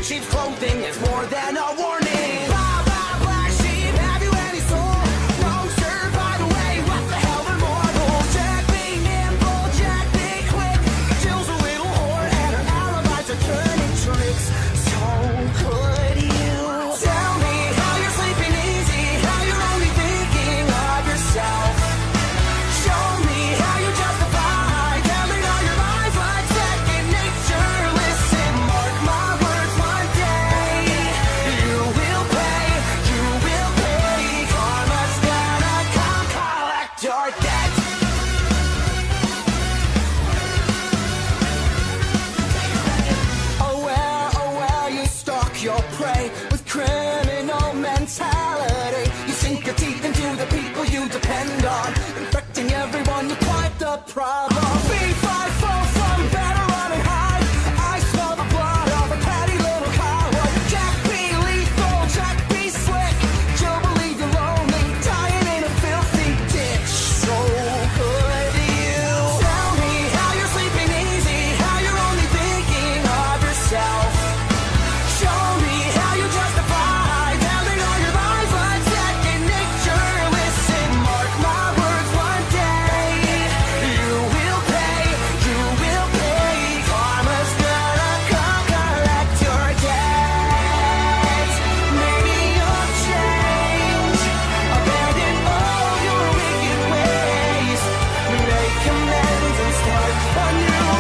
sheep's clothing is more than a warning. Blah, blah, black sheep, have you any soul? No, sir, by the way, what the hell are mortals? Jack be nimble, Jack be quick. Jill's a little whore and her alibis are turning tricks. So could you tell me how you're sleeping easy, how you're only thinking of yourself? Show me how you justify telling all your lies like second nature. Listen, mark my words, one day you will pay, you will pay. Karma's gonna come collect your debt. Oh well, you stalk your prey with criminal mentality. You sink your teeth into the people you depend on, infecting everyone, you're quite the problem. B5 fall from better running high. I smell the blood of a petty little cowboy. Jack be lethal, Jack be slick. You'll believe you're lonely, dying in a filthy ditch. So could you tell me how you're sleeping easy, how you're only thinking of yourself? Show me how you justify telling all your lies like second nature. Listen, mark my words, one day you will pay, you will pay. Karma's gonna come collect your debt. Maybe you'll change, abandon all your wicked ways, make amends and start anew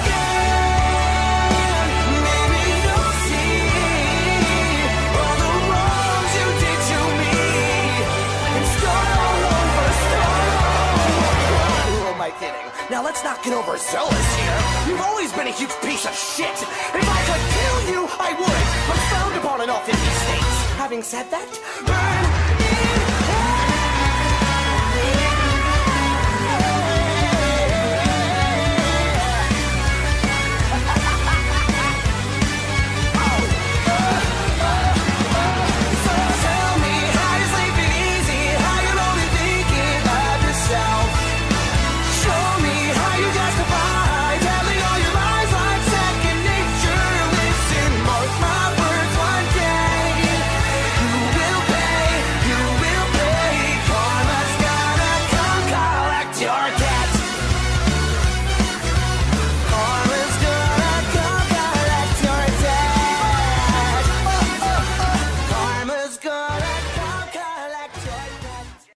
again. Maybe you'll see all the wrongs you did to me and start all over, start all over. Who am I kidding? Now let's not get overzealous here. You've always been a huge piece of shit. If I could kill you, I would. I'm frowned upon in all 50 states. Having said that, burn